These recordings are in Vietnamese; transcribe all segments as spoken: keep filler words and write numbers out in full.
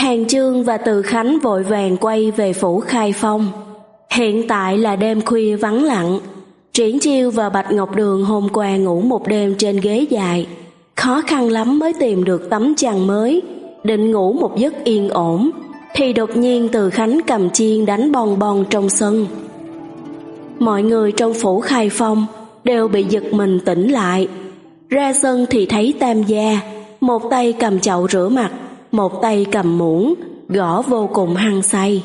Hàng Chương và Từ Khánh vội vàng quay về phủ Khai Phong. Hiện tại là đêm khuya vắng lặng. Triển Chiêu và Bạch Ngọc Đường hôm qua ngủ một đêm trên ghế dài, khó khăn lắm mới tìm được tấm chăn mới, định ngủ một giấc yên ổn, thì đột nhiên Từ Khánh cầm chiên đánh bon bon trong sân. Mọi người trong phủ Khai Phong đều bị giật mình tỉnh lại. Ra sân thì thấy Tam gia, một tay cầm chậu rửa mặt, một tay cầm muỗng, gõ vô cùng hăng say.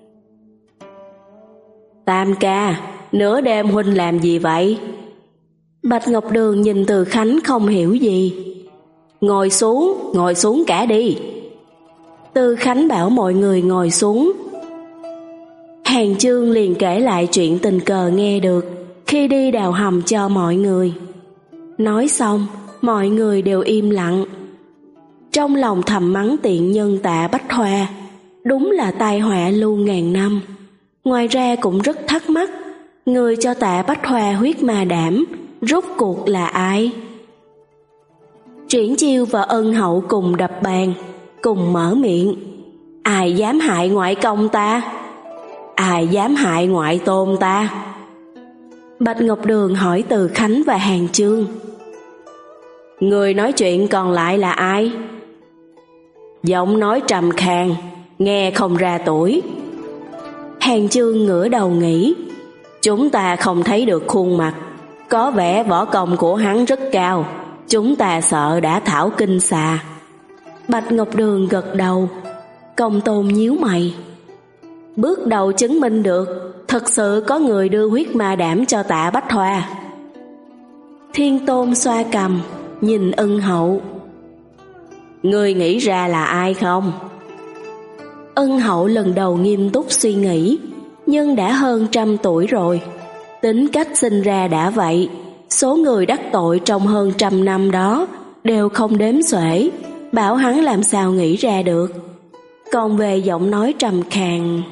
Tam ca, nửa đêm huynh làm gì vậy? Bạch Ngọc Đường nhìn Từ Khánh không hiểu gì. Ngồi xuống, ngồi xuống cả đi. Từ Khánh bảo mọi người ngồi xuống. Hàng Chương liền kể lại chuyện tình cờ nghe được khi đi đào hầm cho mọi người. Nói xong, mọi người đều im lặng. Trong lòng thầm mắng tiện nhân Tạ Bách Hoa, đúng là tai họa lưu ngàn năm. Ngoài ra cũng rất thắc mắc, người cho Tạ Bách Hoa huyết ma đảm rốt cuộc là ai? Triển Chiêu và Ân Hậu cùng đập bàn, cùng mở miệng. Ai dám hại ngoại công ta? Ai dám hại ngoại tôn ta? Bạch Ngọc Đường hỏi Từ Khánh và Hàng Chương. Người nói chuyện còn lại là ai? Giọng nói trầm khàn, nghe không ra tuổi. Hàng Chương ngửa đầu nghĩ, chúng ta không thấy được khuôn mặt, có vẻ võ công của hắn rất cao, chúng ta sợ đã thảo kinh xà. Bạch Ngọc Đường gật đầu. Công Tôn nhíu mày. Bước đầu chứng minh được thật sự có người đưa huyết ma đảm cho Tạ Bách Hoa. Thiên Tôn xoa cằm, nhìn Ân Hậu. Ngươi nghĩ ra là ai không? Ân Hậu lần đầu nghiêm túc suy nghĩ, nhưng đã hơn trăm tuổi rồi, tính cách sinh ra đã vậy, số người đắc tội trong hơn trăm năm đó đều không đếm xuể, bảo hắn làm sao nghĩ ra được. Còn về giọng nói trầm khàn,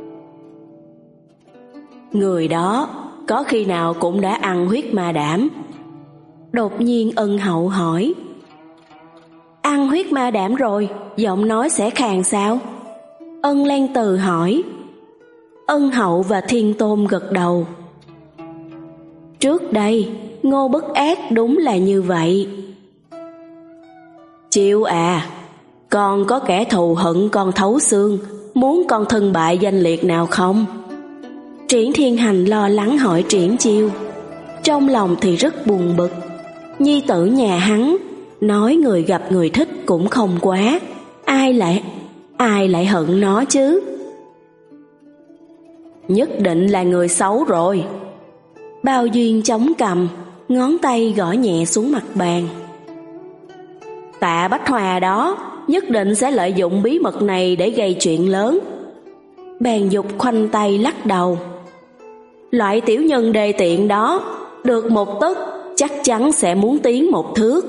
người đó có khi nào cũng đã ăn huyết ma đảm? Đột nhiên Ân Hậu hỏi. Ăn huyết ma đảm rồi, giọng nói sẽ khàn sao? Ân Lan Từ hỏi. Ân Hậu và Thiên Tôn gật đầu. Trước đây Ngô Bất Ác đúng là như vậy. Chiêu à, con có kẻ thù hận con thấu xương, muốn con thân bại danh liệt nào không? Triển Thiên Hành lo lắng hỏi Triển Chiêu. Trong lòng thì rất buồn bực. Nhi tử nhà hắn, nói người gặp người thích cũng không quá, ai lại ai lại hận nó chứ? Nhất định là người xấu rồi. Bao Duyên chống cằm, ngón tay gõ nhẹ xuống mặt bàn. Tạ Bách Hòa đó nhất định sẽ lợi dụng bí mật này để gây chuyện lớn. Bàn Dục khoanh tay lắc đầu. Loại tiểu nhân đê tiện đó, được một tấc chắc chắn sẽ muốn tiến một thước.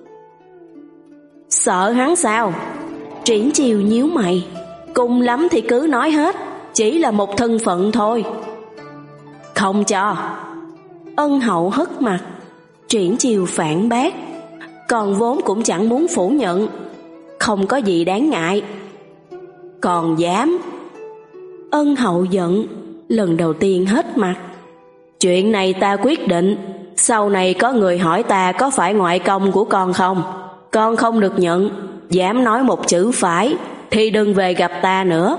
Sợ hắn sao? Triển Chiêu nhíu mày. Cùng lắm thì cứ nói hết, chỉ là một thân phận thôi. Không cho. Ân Hậu hất mặt. Triển Chiêu phản bác. Còn vốn cũng chẳng muốn phủ nhận. Không có gì đáng ngại. Còn dám. Ân Hậu giận, lần đầu tiên hết mặt. Chuyện này ta quyết định, sau này có người hỏi ta có phải ngoại công của con không, con không được nhận. Dám nói một chữ phải thì đừng về gặp ta nữa.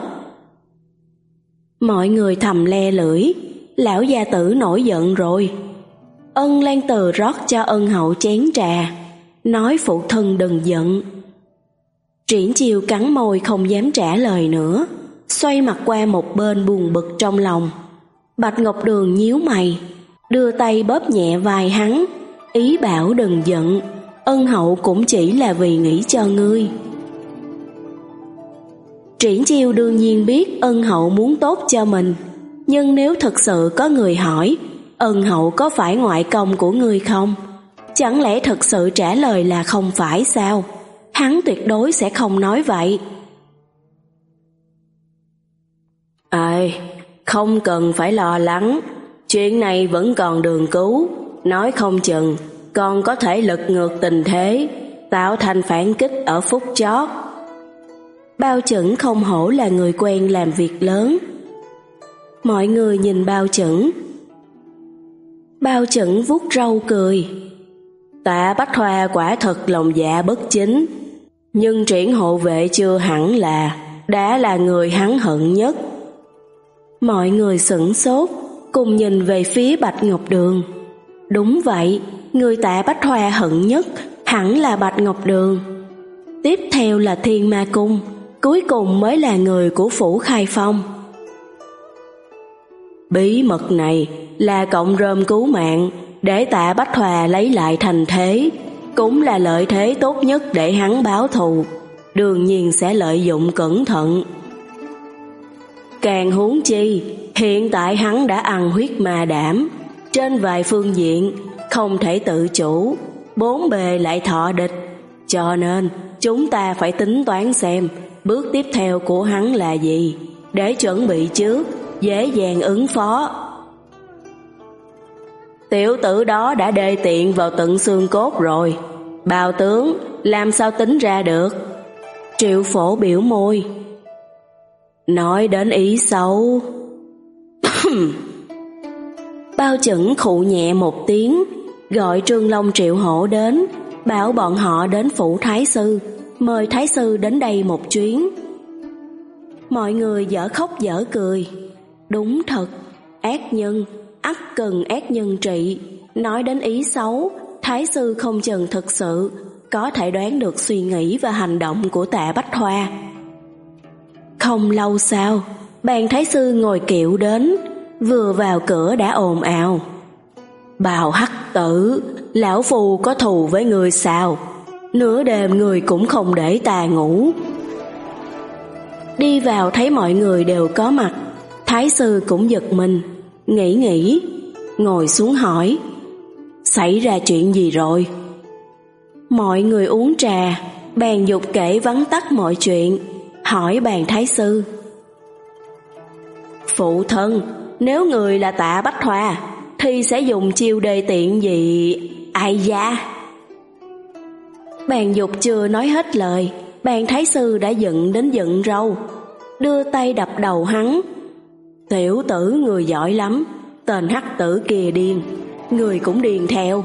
Mọi người thầm le lưỡi. Lão gia tử nổi giận rồi. Ân Lan Từ rót cho Ân Hậu chén trà, nói phụ thân đừng giận. Triển Chiêu cắn môi không dám trả lời nữa, xoay mặt qua một bên buồn bực trong lòng. Bạch Ngọc Đường nhíu mày, đưa tay bóp nhẹ vai hắn, ý bảo đừng giận, Ân Hậu cũng chỉ là vì nghĩ cho ngươi. Triển Chiêu đương nhiên biết Ân Hậu muốn tốt cho mình, nhưng nếu thật sự có người hỏi Ân Hậu có phải ngoại công của ngươi không, chẳng lẽ thật sự trả lời là không phải sao? Hắn tuyệt đối sẽ không nói vậy. Ê, không cần phải lo lắng, chuyện này vẫn còn đường cứu, nói không chừng con có thể lật ngược tình thế, tạo thành phản kích ở phút chót. Bao Chẩn không hổ là người quen làm việc lớn. Mọi người nhìn Bao Chẩn. Bao Chẩn vuốt râu cười. Tạ Bách Hoa quả thật lòng dạ bất chính, nhưng Triển hộ vệ chưa hẳn là đã là người hắn hận nhất. Mọi người sửng sốt, cùng nhìn về phía Bạch Ngọc Đường. Đúng vậy, người Tạ Bách Hoa hận nhất hẳn là Bạch Ngọc Đường. Tiếp theo là Thiên Ma Cung, cuối cùng mới là người của Phủ Khai Phong. Bí mật này là cọng rơm cứu mạng để Tạ Bách Hòa lấy lại thành thế, cũng là lợi thế tốt nhất để hắn báo thù, đương nhiên sẽ lợi dụng cẩn thận. Càng huống chi, hiện tại hắn đã ăn huyết ma đảm, trên vài phương diện không thể tự chủ, bốn bề lại thọ địch, cho nên chúng ta phải tính toán xem bước tiếp theo của hắn là gì, để chuẩn bị trước, dễ dàng ứng phó. Tiểu tử đó đã đê tiện vào tận xương cốt rồi, Bao tướng làm sao tính ra được? Triệu Phổ biểu môi. Nói đến ý xấu. Bao Chẩn khụ nhẹ một tiếng, gọi Trương Long Triệu Hổ đến, bảo bọn họ đến phủ Thái sư, mời Thái sư đến đây một chuyến. Mọi người dở khóc dở cười. Đúng thật, ác nhân ắt cần ác nhân trị. Nói đến ý xấu, Thái sư không chừng thực sự có thể đoán được suy nghĩ và hành động của Tạ Bách Hoa. Không lâu sau, bàn Thái sư ngồi kiệu đến, vừa vào cửa đã ồn ào. Bào hắc tử, lão phù có thù với người sao? Nửa đêm người cũng không để ta ngủ. Đi vào thấy mọi người đều có mặt, Thái sư cũng giật mình, nghĩ nghĩ, ngồi xuống hỏi. Xảy ra chuyện gì rồi? Mọi người uống trà, bàn dục kể vắn tắt mọi chuyện, hỏi bàn Thái sư. Phụ thân, nếu người là Tạ Bách Hoa thì sẽ dùng chiêu đề tiện gì? Ai da? Bàn dục chưa nói hết lời, bàn Thái sư đã giận đến giận râu, đưa tay đập đầu hắn. Tiểu tử người giỏi lắm, tên hắc tử kia điên, người cũng điên theo.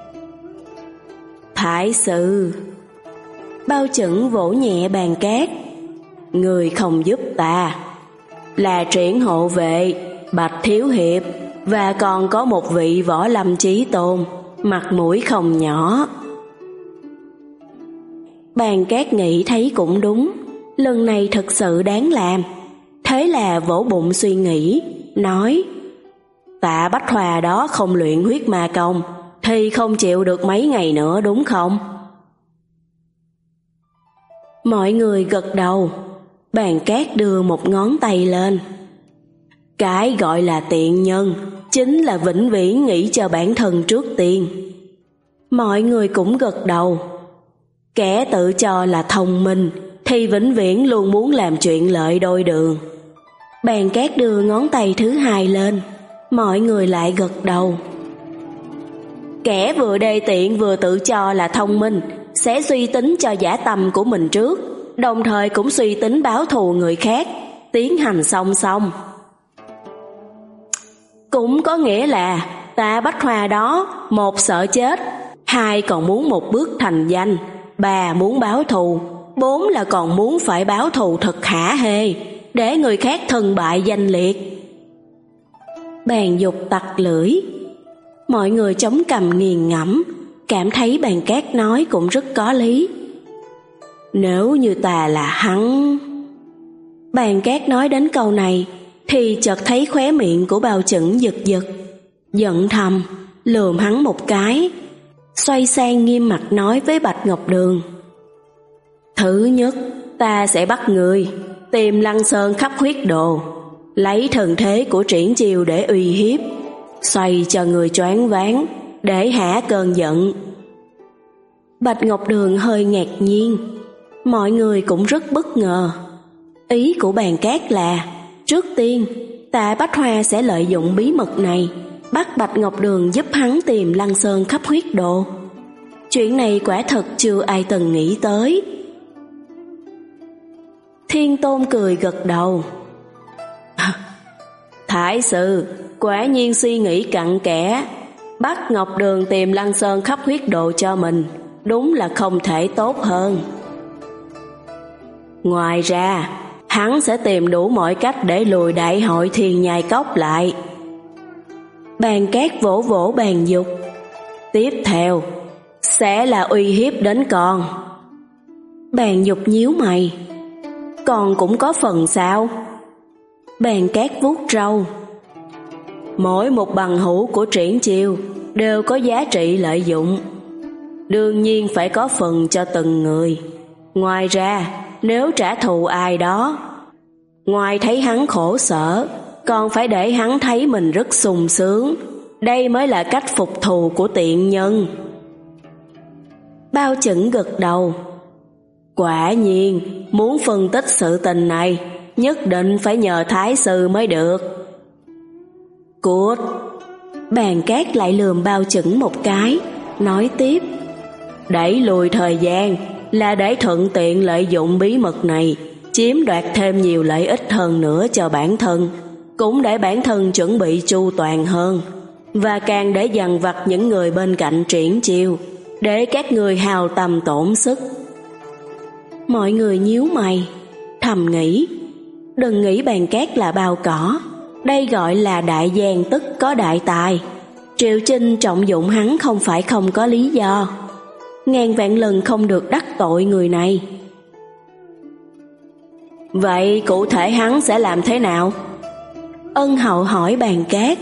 Thái sư. Bao Chẩn vỗ nhẹ bàn cát. Người không giúp ta, là Triển hộ vệ, Bạch thiếu hiệp, và còn có một vị võ lâm chí tôn, mặt mũi không nhỏ. Bàn cát nghĩ thấy cũng đúng, lần này thật sự đáng làm. Thế là vỗ bụng suy nghĩ, nói: Tạ Bách Hòa đó không luyện huyết ma công thì không chịu được mấy ngày nữa đúng không? Mọi người gật đầu. Bàn cát đưa một ngón tay lên. Cái gọi là tiện nhân chính là vĩnh viễn nghĩ cho bản thân trước tiên. Mọi người cũng gật đầu. Kẻ tự cho là thông minh thì vĩnh viễn luôn muốn làm chuyện lợi đôi đường. Bàn cát đưa ngón tay thứ hai lên, mọi người lại gật đầu. Kẻ vừa đê tiện vừa tự cho là thông minh sẽ suy tính cho dã tâm của mình trước, đồng thời cũng suy tính báo thù người khác, tiến hành song song. Cũng có nghĩa là Tạ Bách Hoa đó, một sợ chết, hai còn muốn một bước thành danh, ba muốn báo thù, bốn là còn muốn phải báo thù thật hả hê, để người khác thân bại danh liệt. Bàn dục tặc lưỡi. Mọi người chống cằm nghiền ngẫm, cảm thấy bàn cát nói cũng rất có lý. Nếu như ta là hắn... Bàn cát nói đến câu này thì chợt thấy khóe miệng của Bao Chẩn giật giật, giận thầm lườm hắn một cái, xoay sang nghiêm mặt nói với Bạch Ngọc Đường. Thứ nhất, ta sẽ bắt người tìm Lăng Sơn khắp huyết đồ, lấy thần thế của Triển Chiêu để uy hiếp, xoay cho người choáng váng để hả cơn giận. Bạch Ngọc Đường hơi ngạc nhiên, mọi người cũng rất bất ngờ. Ý của bàn cát là trước tiên Tạ Bách Hoa sẽ lợi dụng bí mật này bắt Bạch Ngọc Đường giúp hắn tìm Lăng Sơn khắp huyết đồ. Chuyện này quả thật chưa ai từng nghĩ tới. Thiên Tôn cười gật đầu. Thái sư, quả nhiên suy nghĩ cặn kẽ. Bắt Ngọc Đường tìm Lăng Sơn khắp huyết đồ cho mình, đúng là không thể tốt hơn. Ngoài ra, hắn sẽ tìm đủ mọi cách để lùi đại hội Thiên Nhai Cốc lại. Bàn Cát vỗ vỗ bàn dục. Tiếp theo sẽ là uy hiếp đến con. Bàn dục nhíu mày. Con cũng có phần sao? Bàn Cát vuốt râu. Mỗi một bằng hữu của Triển Chiêu đều có giá trị lợi dụng, đương nhiên phải có phần cho từng người. Ngoài ra, nếu trả thù ai đó, ngoài thấy hắn khổ sở, còn phải để hắn thấy mình rất sung sướng. Đây mới là cách phục thù của tiện nhân. Bao Chững gật đầu. Quả nhiên, muốn phân tích sự tình này, nhất định phải nhờ Thái sư mới được. Cút. Bàn Cát lại lườm Bao Chững một cái, nói tiếp. Đẩy lùi thời gian là để thuận tiện lợi dụng bí mật này, chiếm đoạt thêm nhiều lợi ích hơn nữa cho bản thân, cũng để bản thân chuẩn bị chu toàn hơn, và càng để dằn vặt những người bên cạnh Triển Chiêu, để các người hao tâm tổn sức. Mọi người nhíu mày, thầm nghĩ, đừng nghĩ Bàn Cát là bao cỏ, đây gọi là đại gian tức có đại tài. Triệu Chinh trọng dụng hắn không phải không có lý do, ngàn vạn lần không được đắc tội người này. Vậy cụ thể hắn sẽ làm thế nào? Ân Hậu hỏi Bàn Cát.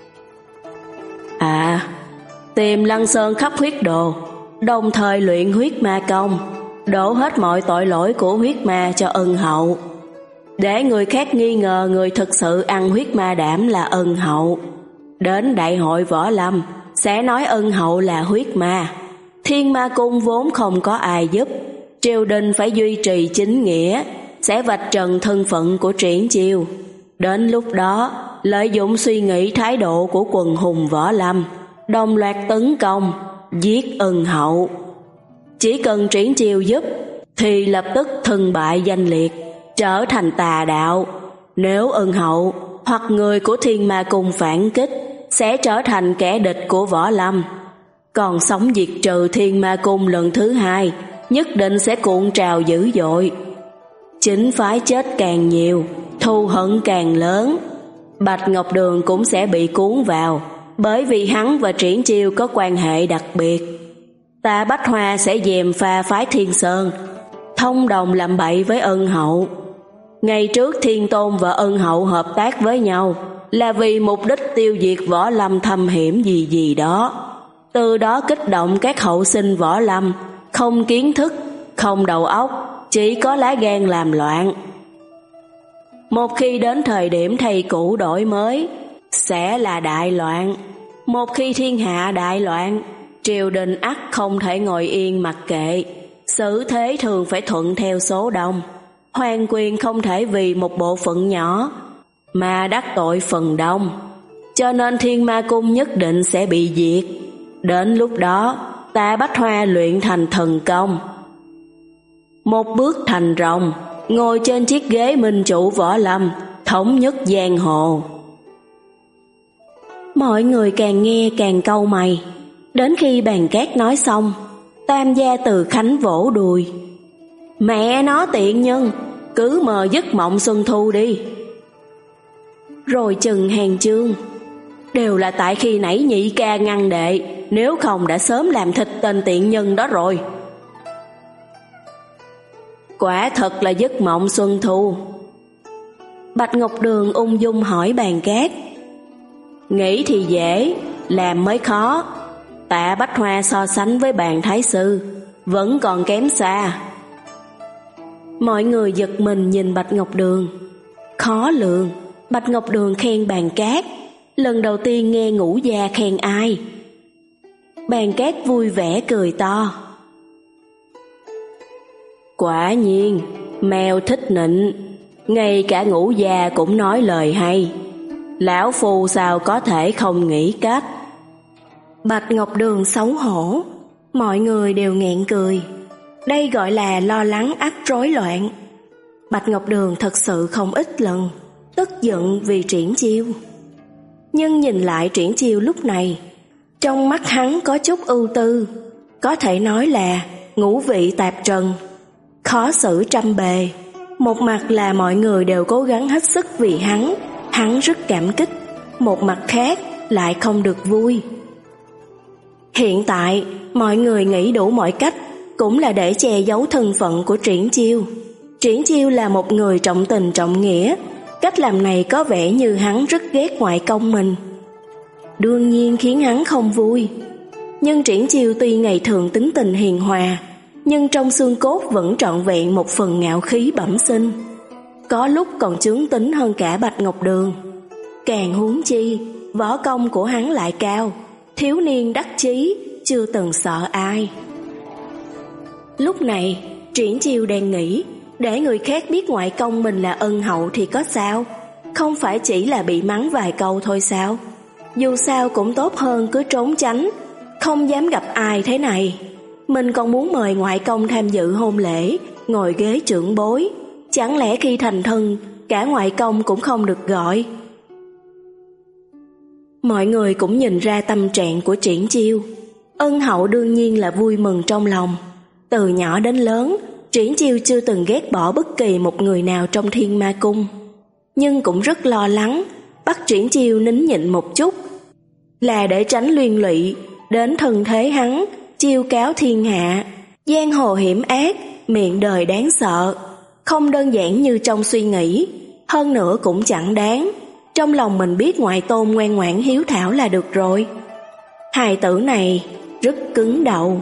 À, tìm Lăng Sơn khắp huyết đồ, đồng thời luyện huyết ma công, đổ hết mọi tội lỗi của huyết ma cho Ân Hậu, để người khác nghi ngờ người thực sự ăn huyết ma đảm là Ân Hậu. Đến đại hội võ lâm sẽ nói Ân Hậu là huyết ma. Thiên Ma Cung vốn không có ai giúp, triều đình phải duy trì chính nghĩa, sẽ vạch trần thân phận của Triển Chiêu. Đến lúc đó, lợi dụng suy nghĩ thái độ của quần hùng võ lâm, đồng loạt tấn công, giết Ân Hậu. Chỉ cần Triển Chiêu giúp, thì lập tức thân bại danh liệt, trở thành tà đạo. Nếu Ân Hậu hoặc người của Thiên Ma Cung phản kích, sẽ trở thành kẻ địch của võ lâm. Còn sống diệt trừ Thiên Ma Cung lần thứ hai, nhất định sẽ cuộn trào dữ dội. Chính phái chết càng nhiều, thù hận càng lớn. Bạch Ngọc Đường cũng sẽ bị cuốn vào, bởi vì hắn và Triển Chiêu có quan hệ đặc biệt. Tạ Bách Hoa sẽ gièm pha phái Thiên Sơn, thông đồng làm bậy với Ân Hậu. Ngày trước Thiên Tôn và Ân Hậu hợp tác với nhau là vì mục đích tiêu diệt võ lâm thâm hiểm gì gì đó, từ đó kích động các hậu sinh võ lâm không kiến thức, không đầu óc, chỉ có lá gan làm loạn. Một khi đến thời điểm thầy cũ đổi mới, sẽ là đại loạn. Một khi thiên hạ đại loạn, triều đình ắt không thể ngồi yên mặc kệ. Xử thế thường phải thuận theo số đông. Hoàng quyền không thể vì một bộ phận nhỏ mà đắc tội phần đông. Cho nên Thiên Ma Cung nhất định sẽ bị diệt. Đến lúc đó, Tạ Bách Hoa luyện thành thần công, một bước thành rồng, ngồi trên chiếc ghế minh chủ võ lâm, thống nhất giang hồ. Mọi người càng nghe càng cau mày. Đến khi Bàn Cát nói xong, Tam gia Từ Khánh vỗ đùi. Mẹ nó tiện nhân, cứ mờ giấc mộng xuân thu đi. Rồi chừng hàng chương. Đều là tại khi nãy nhị ca ngăn đệ, nếu không đã sớm làm thịt tên tiện nhân đó rồi. Quả thật là giấc mộng xuân thu. Bạch Ngọc Đường ung dung hỏi Bàn Cát. Nghĩ thì dễ, làm mới khó. Tạ Bách Hoa so sánh với Bàn Thái sư vẫn còn kém xa. Mọi người giật mình nhìn Bạch Ngọc Đường. Khó lường, Bạch Ngọc Đường khen Bàn Cát, lần đầu tiên nghe Ngũ gia khen ai. Bàn Cát vui vẻ cười to. Quả nhiên, mèo thích nịnh, ngay cả Ngũ gia cũng nói lời hay. Lão phu sao có thể không nghĩ cách. Bạch Ngọc Đường xấu hổ, mọi người đều nghẹn cười. Đây gọi là lo lắng ắt rối loạn. Bạch Ngọc Đường thật sự không ít lần tức giận vì Triển Chiêu. Nhưng nhìn lại Triển Chiêu lúc này, trong mắt hắn có chút ưu tư, có thể nói là ngũ vị tạp trần, khó xử trăm bề. Một mặt là mọi người đều cố gắng hết sức vì hắn, hắn rất cảm kích, một mặt khác lại không được vui. Hiện tại, mọi người nghĩ đủ mọi cách, cũng là để che giấu thân phận của Triển Chiêu. Triển Chiêu là một người trọng tình trọng nghĩa, cách làm này có vẻ như hắn rất ghét ngoại công mình, đương nhiên khiến hắn không vui. Nhưng Triển Chiêu tuy ngày thường tính tình hiền hòa, nhưng trong xương cốt vẫn trọn vẹn một phần ngạo khí bẩm sinh, có lúc còn chướng tính hơn cả Bạch Ngọc Đường. Càng huống chi, võ công của hắn lại cao, thiếu niên đắc chí, chưa từng sợ ai. Lúc này, Triển Chiêu đang nghĩ, để người khác biết ngoại công mình là ân hậu thì có sao? Không phải chỉ là bị mắng vài câu thôi sao? Dù sao cũng tốt hơn cứ trốn tránh, không dám gặp ai thế này. Mình còn muốn mời ngoại công tham dự hôn lễ, ngồi ghế trưởng bối. Chẳng lẽ khi thành thân, cả ngoại công cũng không được gọi? Mọi người cũng nhìn ra tâm trạng của Triển Chiêu. Ân hậu đương nhiên là vui mừng trong lòng. Từ nhỏ đến lớn, Triển Chiêu chưa từng ghét bỏ bất kỳ một người nào trong Thiên Ma Cung, nhưng cũng rất lo lắng, bắt Triển Chiêu nín nhịn một chút, là để tránh liên lụy đến thân thế hắn, chiêu cáo thiên hạ. Giang hồ hiểm ác, miệng đời đáng sợ, không đơn giản như trong suy nghĩ, hơn nữa cũng chẳng đáng. Trong lòng mình biết ngoại tôn ngoan ngoãn hiếu thảo là được rồi. Hài tử này rất cứng đầu.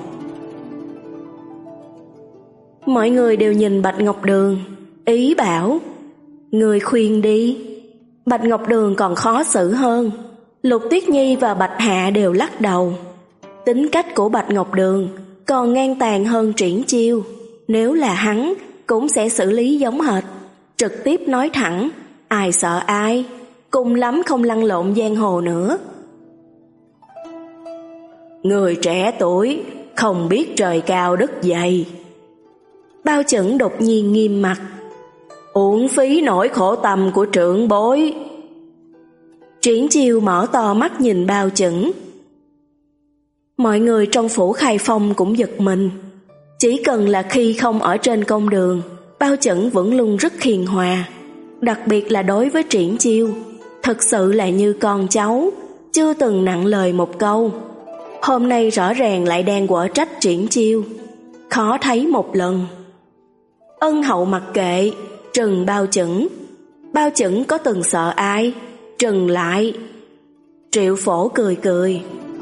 Mọi người đều nhìn Bạch Ngọc Đường, ý bảo, người khuyên đi. Bạch Ngọc Đường còn khó xử hơn. Lục Tuyết Nhi và Bạch Hạ đều lắc đầu. Tính cách của Bạch Ngọc Đường còn ngang tàn hơn Triển Chiêu. Nếu là hắn, cũng sẽ xử lý giống hệt, trực tiếp nói thẳng, ai sợ ai, cùng lắm không lăn lộn giang hồ nữa. Người trẻ tuổi, không biết trời cao đất dày. Bao Chẩn đột nhiên nghiêm mặt, uổng phí nỗi khổ tâm của trưởng bối. Triển Chiêu mở to mắt nhìn Bao Chẩn. Mọi người trong phủ Khai Phong cũng giật mình. Chỉ cần là khi không ở trên công đường, Bao Chẩn vẫn luôn rất hiền hòa, đặc biệt là đối với Triển Chiêu, thật sự là như con cháu, chưa từng nặng lời một câu. Hôm nay rõ ràng lại đang quở trách Triển Chiêu, khó thấy một lần. Ân hậu mặc kệ, trừng Bao Chẩn. Bao Chẩn có từng sợ ai, trừng lại. Triệu Phổ cười cười,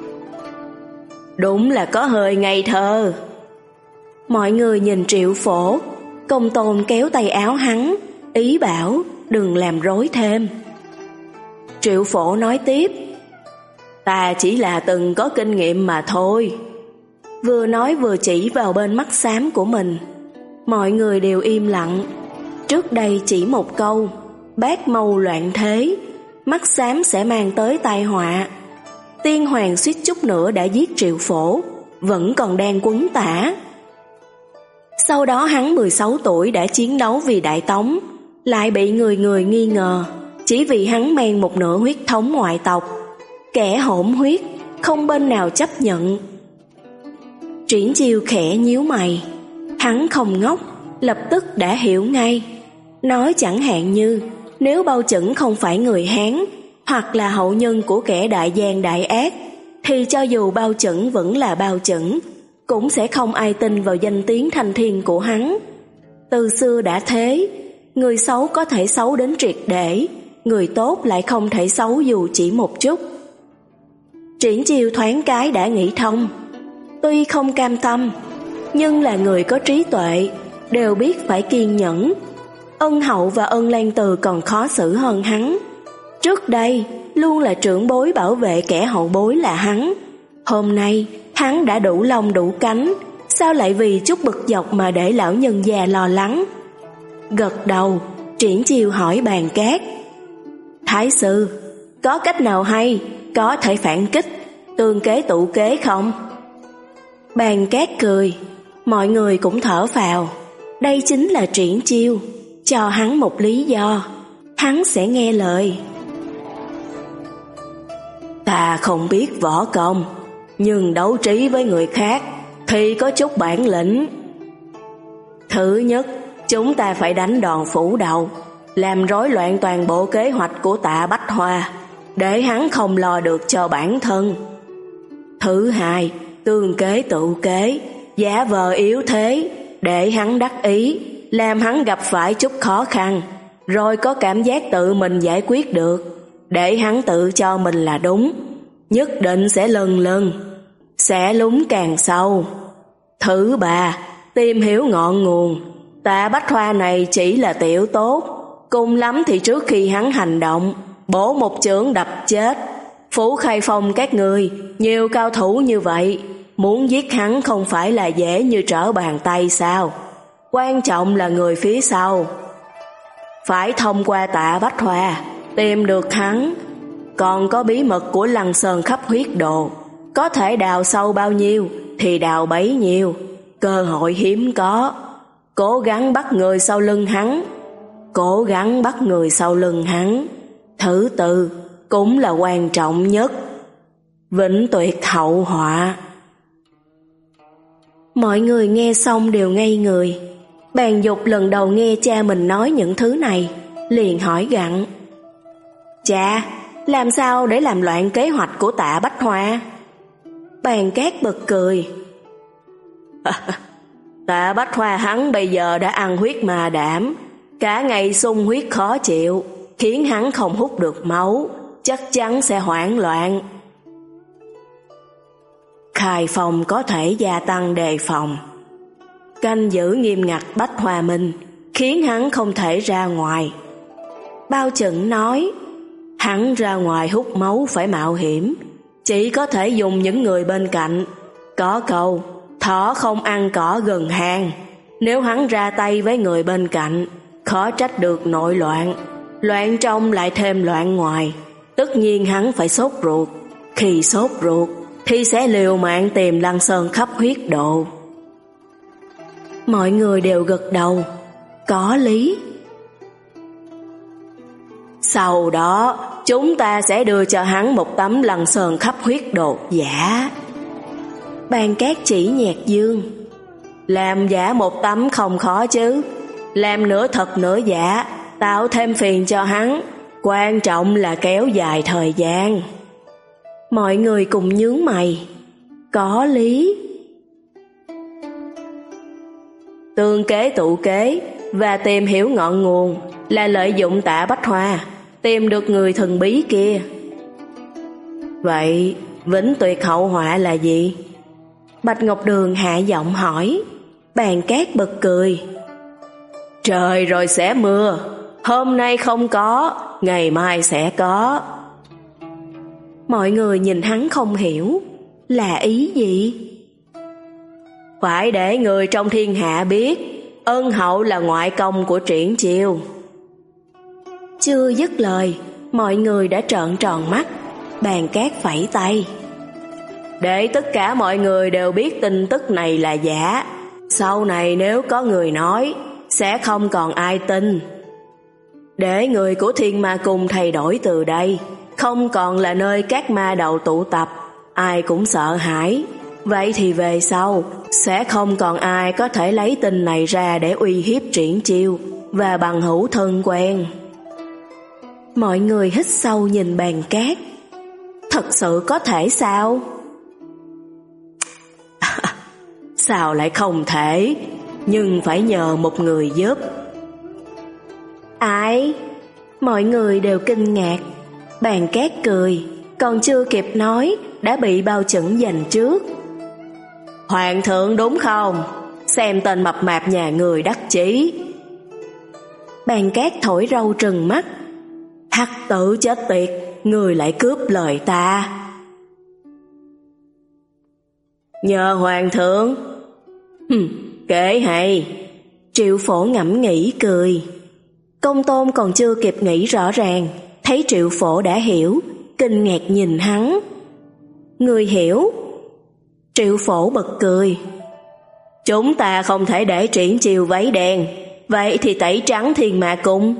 đúng là có hơi ngây thơ. Mọi người nhìn Triệu Phổ, Công Tôn kéo tay áo hắn, ý bảo đừng làm rối thêm. Triệu Phổ nói tiếp, ta chỉ là từng có kinh nghiệm mà thôi. Vừa nói vừa chỉ vào bên mắt xám của mình. Mọi người đều im lặng. Trước đây chỉ một câu, bát mâu loạn thế, mắt xám sẽ mang tới tai họa. Tiên hoàng suýt chút nữa đã giết Triệu Phổ, vẫn còn đang quấn tả. Sau đó hắn mười sáu tuổi đã chiến đấu vì Đại Tống, lại bị người người nghi ngờ, chỉ vì hắn mang một nửa huyết thống ngoại tộc. Kẻ hỗn huyết, không bên nào chấp nhận. Triển Chiêu khẽ nhíu mày. Hắn không ngốc, lập tức đã hiểu ngay. Nói chẳng hạn như, nếu Bao Chẩn không phải người Hán, hoặc là hậu nhân của kẻ đại gian đại ác, thì cho dù Bao Chẩn vẫn là Bao Chẩn, cũng sẽ không ai tin vào danh tiếng thanh thiên của hắn. Từ xưa đã thế, người xấu có thể xấu đến triệt để, người tốt lại không thể xấu dù chỉ một chút. Triển Chiêu thoáng cái đã nghĩ thông. Tuy không cam tâm, nhưng là người có trí tuệ, đều biết phải kiên nhẫn. Ân hậu và Ân Lan Từ còn khó xử hơn hắn. Trước đây, luôn là trưởng bối bảo vệ kẻ hậu bối là hắn. Hôm nay, hắn đã đủ lông đủ cánh, sao lại vì chút bực dọc mà để lão nhân già lo lắng? Gật đầu, Triển Chiêu hỏi Bàn Cát, Thái sư, có cách nào hay, có thể phản kích, tương kế tụ kế không? Bàn Cát cười, mọi người cũng thở phào. Đây chính là Triển Chiêu, cho hắn một lý do, hắn sẽ nghe lời. Ta không biết võ công, nhưng đấu trí với người khác thì có chút bản lĩnh. Thứ nhất, chúng ta phải đánh đòn phủ đầu, làm rối loạn toàn bộ kế hoạch của Tạ Bách Hoa, để hắn không lo được cho bản thân. Thứ hai, tương kế tự kế, giả vờ yếu thế, để hắn đắc ý, làm hắn gặp phải chút khó khăn, rồi có cảm giác tự mình giải quyết được, để hắn tự cho mình là đúng, nhất định sẽ lần lần, sẽ lún càng sâu. Thứ ba, tìm hiểu ngọn nguồn. Tạ Bách Hoa này chỉ là tiểu tốt, cùng lắm thì trước khi hắn hành động, bổ một chưởng đập chết. Phủ Khai Phong các người, nhiều cao thủ như vậy, muốn giết hắn không phải là dễ như trở bàn tay sao? Quan trọng là người phía sau. Phải thông qua Tạ Bách Hoa, tìm được hắn. Còn có bí mật của Lăng Sơn Khắp Huyết Đồ, có thể đào sâu bao nhiêu thì đào bấy nhiêu, cơ hội hiếm có. Cố gắng bắt người sau lưng hắn, cố gắng bắt người sau lưng hắn. Thứ tư cũng là quan trọng nhất, vĩnh tuyệt hậu họa. Mọi người nghe xong đều ngây người. Bàn Dục lần đầu nghe cha mình nói những thứ này, liền hỏi gặng: Cha, làm sao để làm loạn kế hoạch của Tạ Bách Hoa? Bàn Cát bật cười. Tạ Bách Hoa hắn bây giờ đã ăn huyết ma đảm, cả ngày sung huyết khó chịu, khiến hắn không hút được máu, chắc chắn sẽ hoảng loạn. Khai Phong có thể gia tăng đề phòng, canh giữ nghiêm ngặt Bách Hoa Minh, khiến hắn không thể ra ngoài. Bao Chẩn nói, hắn ra ngoài hút máu phải mạo hiểm, chỉ có thể dùng những người bên cạnh. Có câu, thỏ không ăn cỏ gần hang. Nếu hắn ra tay với người bên cạnh, khó trách được nội loạn. Loạn trong lại thêm loạn ngoài, tất nhiên hắn phải sốt ruột. Khi sốt ruột thì sẽ liều mạng tìm Lăng Sơn Khắp Huyết Đồ. Mọi người đều gật đầu, có lý. Sau đó chúng ta sẽ đưa cho hắn một tấm Lăng Sơn Khắp Huyết Đồ giả. Bàn Cát chỉ Nhạc Dương. Làm giả một tấm không khó chứ, làm nửa thật nửa giả, tạo thêm phiền cho hắn, quan trọng là kéo dài thời gian. Mọi người cùng nhướng mày, có lý. Tương kế tự kế và tìm hiểu ngọn nguồn là lợi dụng Tạ Bách Hoa, tìm được người thần bí kia. Vậy vĩnh tuyệt hậu họa là gì? Bạch Ngọc Đường hạ giọng hỏi. Bàn Cát bật cười. Trời rồi sẽ mưa, hôm nay không có, ngày mai sẽ có. Mọi người nhìn hắn không hiểu, là ý gì? Phải để người trong thiên hạ biết, Ân Hậu là ngoại công của Triển Chiêu. Chưa dứt lời, mọi người đã trợn tròn mắt. Bàn Cát phẩy tay. Để tất cả mọi người đều biết tin tức này là giả, sau này nếu có người nói, sẽ không còn ai tin. Để người của Thiên Ma Cung thay đổi từ đây, không còn là nơi các ma đầu tụ tập, ai cũng sợ hãi. Vậy thì về sau, sẽ không còn ai có thể lấy tin này ra để uy hiếp Triển Chiêu và bằng hữu thân quen. Mọi người hít sâu nhìn Bàn Cát. Thật sự có thể sao? Sao lại không thể? Nhưng phải nhờ một người giúp. Ai? Mọi người đều kinh ngạc. Bàn Cát cười, còn chưa kịp nói đã bị Bao Chẩn giành trước. Hoàng thượng đúng không? Xem tên mập mạp nhà người đắc chí. Bàn Cát thổi râu trừng mắt. Hắc tử chết tiệt, người lại cướp lời ta. Nhờ hoàng thượng. Hừm, kể hay. Triệu Phổ ngẫm nghĩ cười. Công Tôn còn chưa kịp nghĩ rõ ràng, thấy Triệu Phổ đã hiểu, kinh ngạc nhìn hắn. Người hiểu? Triệu Phổ bật cười. Chúng ta không thể để Triển Chiêu váy đen, Vậy thì tẩy trắng Thiên Ma Cung.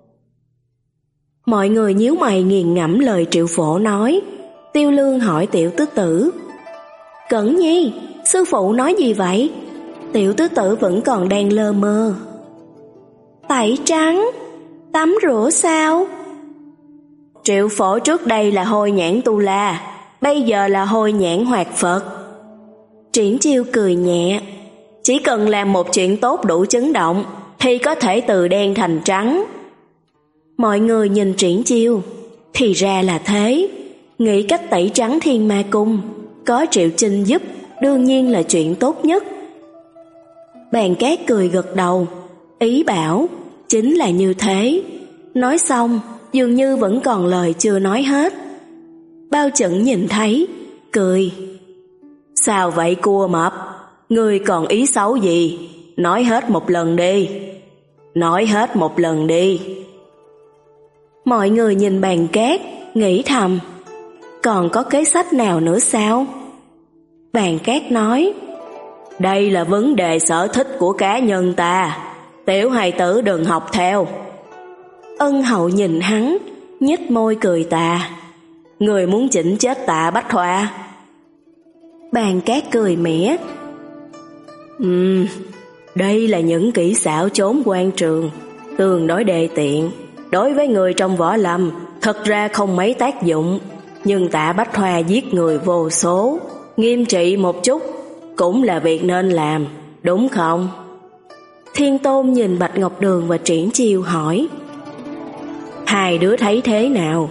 Mọi người nhíu mày nghiền ngẫm lời Triệu Phổ nói. Tiêu Lương hỏi Tiểu Tứ Tử: Cẩn Nhi, sư phụ nói gì vậy? Tiểu Tứ Tử vẫn còn đang lơ mơ. Tẩy trắng? Tắm rửa sao? Triệu Phổ trước đây là Hôi Nhãn Tu La, bây giờ là Hôi Nhãn Hoạt Phật. Triển Chiêu cười nhẹ. Chỉ cần làm một chuyện tốt đủ chấn động thì có thể từ đen thành trắng. Mọi người nhìn Triển Chiêu. Thì ra là thế. Nghĩ cách tẩy trắng Thiên Ma Cung, có Triệu Chinh giúp đương nhiên là chuyện tốt nhất. Bàn Cát cười gật đầu, ý bảo chính là như thế. Nói xong dường như vẫn còn lời chưa nói hết. Bao Chẩn nhìn thấy, cười. Sao vậy cua mập? Ngươi còn ý xấu gì? Nói hết một lần đi. Nói hết một lần đi. Mọi người nhìn Bàn Cát, nghĩ thầm, còn có kế sách nào nữa sao? Bàn Cát nói, đây là vấn đề sở thích của cá nhân ta, tiểu hài tử đừng học theo. Ân Hậu nhìn hắn, nhếch môi cười tà. Người muốn chỉnh chết Tạ Bách Hoa? Bàn Cát cười mỉa. Ừm, đây là những kỹ xảo trốn quan trường, tương đối đề tiện. Đối với người trong võ lâm, thật ra không mấy tác dụng. Nhưng Tạ Bách Hoa giết người vô số, nghiêm trị một chút cũng là việc nên làm, đúng không? Thiên Tôn nhìn Bạch Ngọc Đường và Triển Chiêu hỏi, hai đứa thấy thế nào?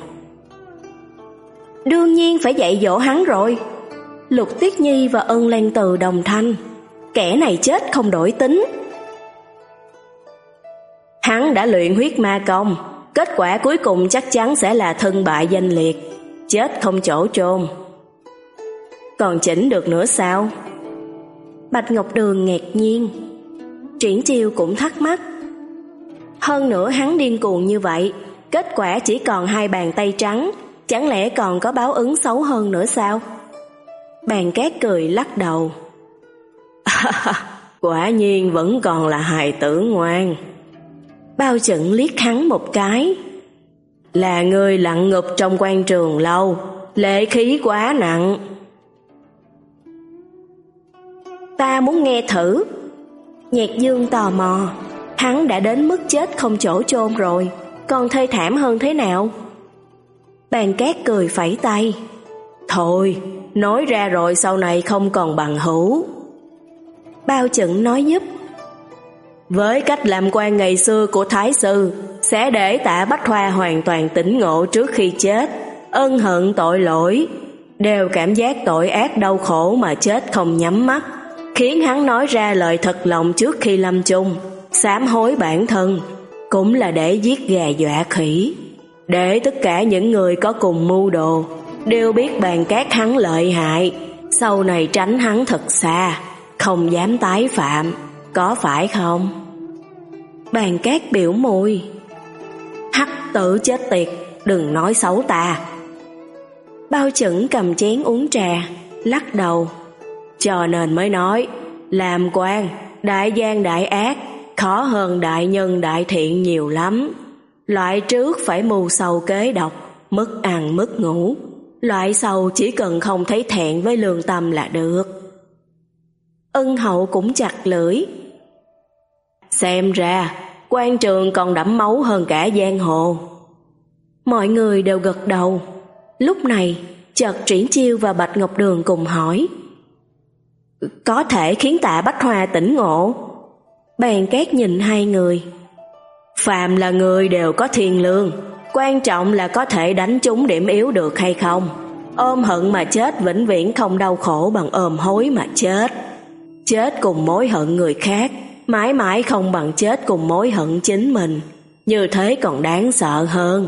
Đương nhiên phải dạy dỗ hắn rồi. Lục Tuyết Nhi và Ân Lan Từ đồng thanh, kẻ này chết không đổi tính. Hắn đã luyện huyết ma công, kết quả cuối cùng chắc chắn sẽ là thân bại danh liệt, chết không chỗ chôn. Còn chỉnh được nữa sao? Bạch Ngọc Đường ngạc nhiên. Triển Chiêu cũng thắc mắc. Hơn nữa hắn điên cuồng như vậy, kết quả chỉ còn hai bàn tay trắng, chẳng lẽ còn có báo ứng xấu hơn nữa sao? Bàn Cát cười lắc đầu. Quả nhiên vẫn còn là hài tử ngoan. Bao Chẩn liếc hắn một cái. Là người lặn ngụp trong quan trường lâu, lệ khí quá nặng. Ta muốn nghe thử. Nhạc Dương tò mò. Hắn đã đến mức chết không chỗ chôn rồi, còn thê thảm hơn thế nào? Bàn Cát cười phẩy tay. Thôi, nói ra rồi sau này không còn bằng hữu. Bao Chẩn nói giúp. Với cách làm quan ngày xưa của Thái Sư, sẽ để Tạ Bách Hoa hoàn toàn tỉnh ngộ trước khi chết, ân hận tội lỗi, đều cảm giác tội ác đau khổ mà chết không nhắm mắt, khiến hắn nói ra lời thật lòng trước khi lâm chung, sám hối bản thân, cũng là để giết gà dọa khỉ, để tất cả những người có cùng mưu đồ đều biết Bàn Cát hắn lợi hại, sau này tránh hắn thật xa, không dám tái phạm, có phải không? Bàn Cát biểu môi. Hắc tử chết tiệt, đừng nói xấu ta. Bao Chẩn cầm chén uống trà, lắc đầu. Cho nên mới nói, làm quan, đại gian đại ác, khó hơn đại nhân đại thiện nhiều lắm. Loại trước phải mưu sầu kế độc, mất ăn mất ngủ. Loại sau chỉ cần không thấy thẹn với lương tâm là được. Ân Hậu cũng chặt lưỡi. Xem ra quan trường còn đẫm máu hơn cả giang hồ. Mọi người đều gật đầu. Lúc này chợt Triển Chiêu và Bạch Ngọc Đường cùng hỏi, có thể khiến Tạ Bách Hoa tỉnh ngộ? Bàn Cát nhìn hai người. Phàm là người đều có thiên lương, quan trọng là có thể đánh trúng điểm yếu được hay không. Ôm hận mà chết vĩnh viễn không đau khổ bằng ôm hối mà chết. Chết cùng mối hận người khác mãi mãi không bằng chết cùng mối hận chính mình, như thế còn đáng sợ hơn.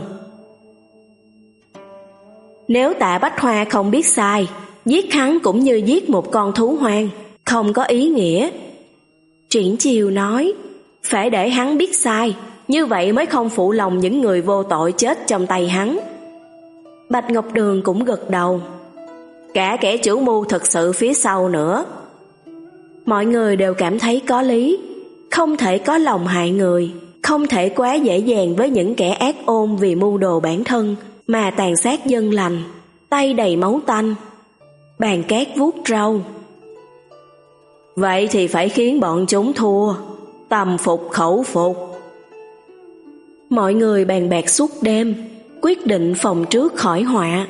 Nếu Tạ Bách Hoa không biết sai, giết hắn cũng như giết một con thú hoang, không có ý nghĩa. Triển Chiêu nói, phải để hắn biết sai, như vậy mới không phụ lòng những người vô tội chết trong tay hắn. Bạch Ngọc Đường cũng gật đầu. Cả kẻ chủ mưu thật sự phía sau nữa. Mọi người đều cảm thấy có lý. không thể có lòng hại người, không thể quá dễ dàng với những kẻ ác ôn vì mưu đồ bản thân mà tàn sát dân lành, tay đầy máu tanh. Bàn Cát vuốt râu. Vậy thì phải khiến bọn chúng thua, tâm phục khẩu phục. Mọi người bàn bạc suốt đêm, quyết định phòng trước khỏi họa.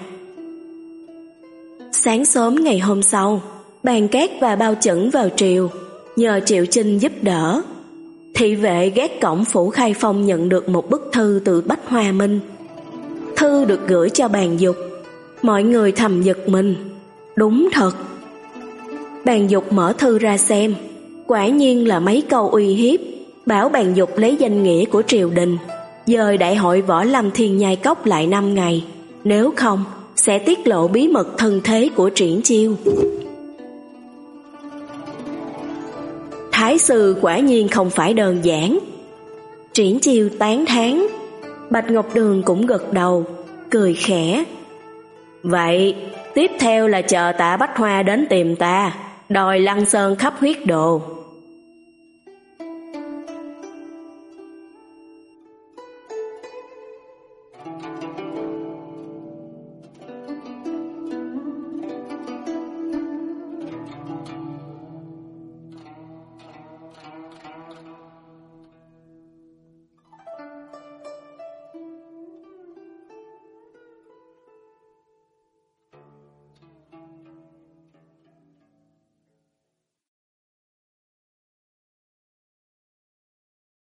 Sáng sớm ngày hôm sau, Bàn Cát và Bao Chẩn vào triều, nhờ Triệu Chinh giúp đỡ. Thị vệ gác cổng phủ Khai Phong nhận được một bức thư từ Bách Hoa Minh. Thư được gửi cho Bàn Dục. Mọi người thầm giật mình. Đúng thật. Bàn Dục mở thư ra xem. Quả nhiên là mấy câu uy hiếp, bảo Bàn Dục lấy danh nghĩa của triều đình, dời đại hội Võ Lâm Thiên Nhai Cốc lại năm ngày. Nếu không, sẽ tiết lộ bí mật thân thế của Triển Chiêu. Thái sư quả nhiên không phải đơn giản. Triển Chiêu tán thán. Bạch Ngọc Đường cũng gật đầu, cười khẽ. Vậy, tiếp theo là chờ Tạ Bách Hoa đến tìm ta, đòi Lăng Sơn khắp huyết đồ.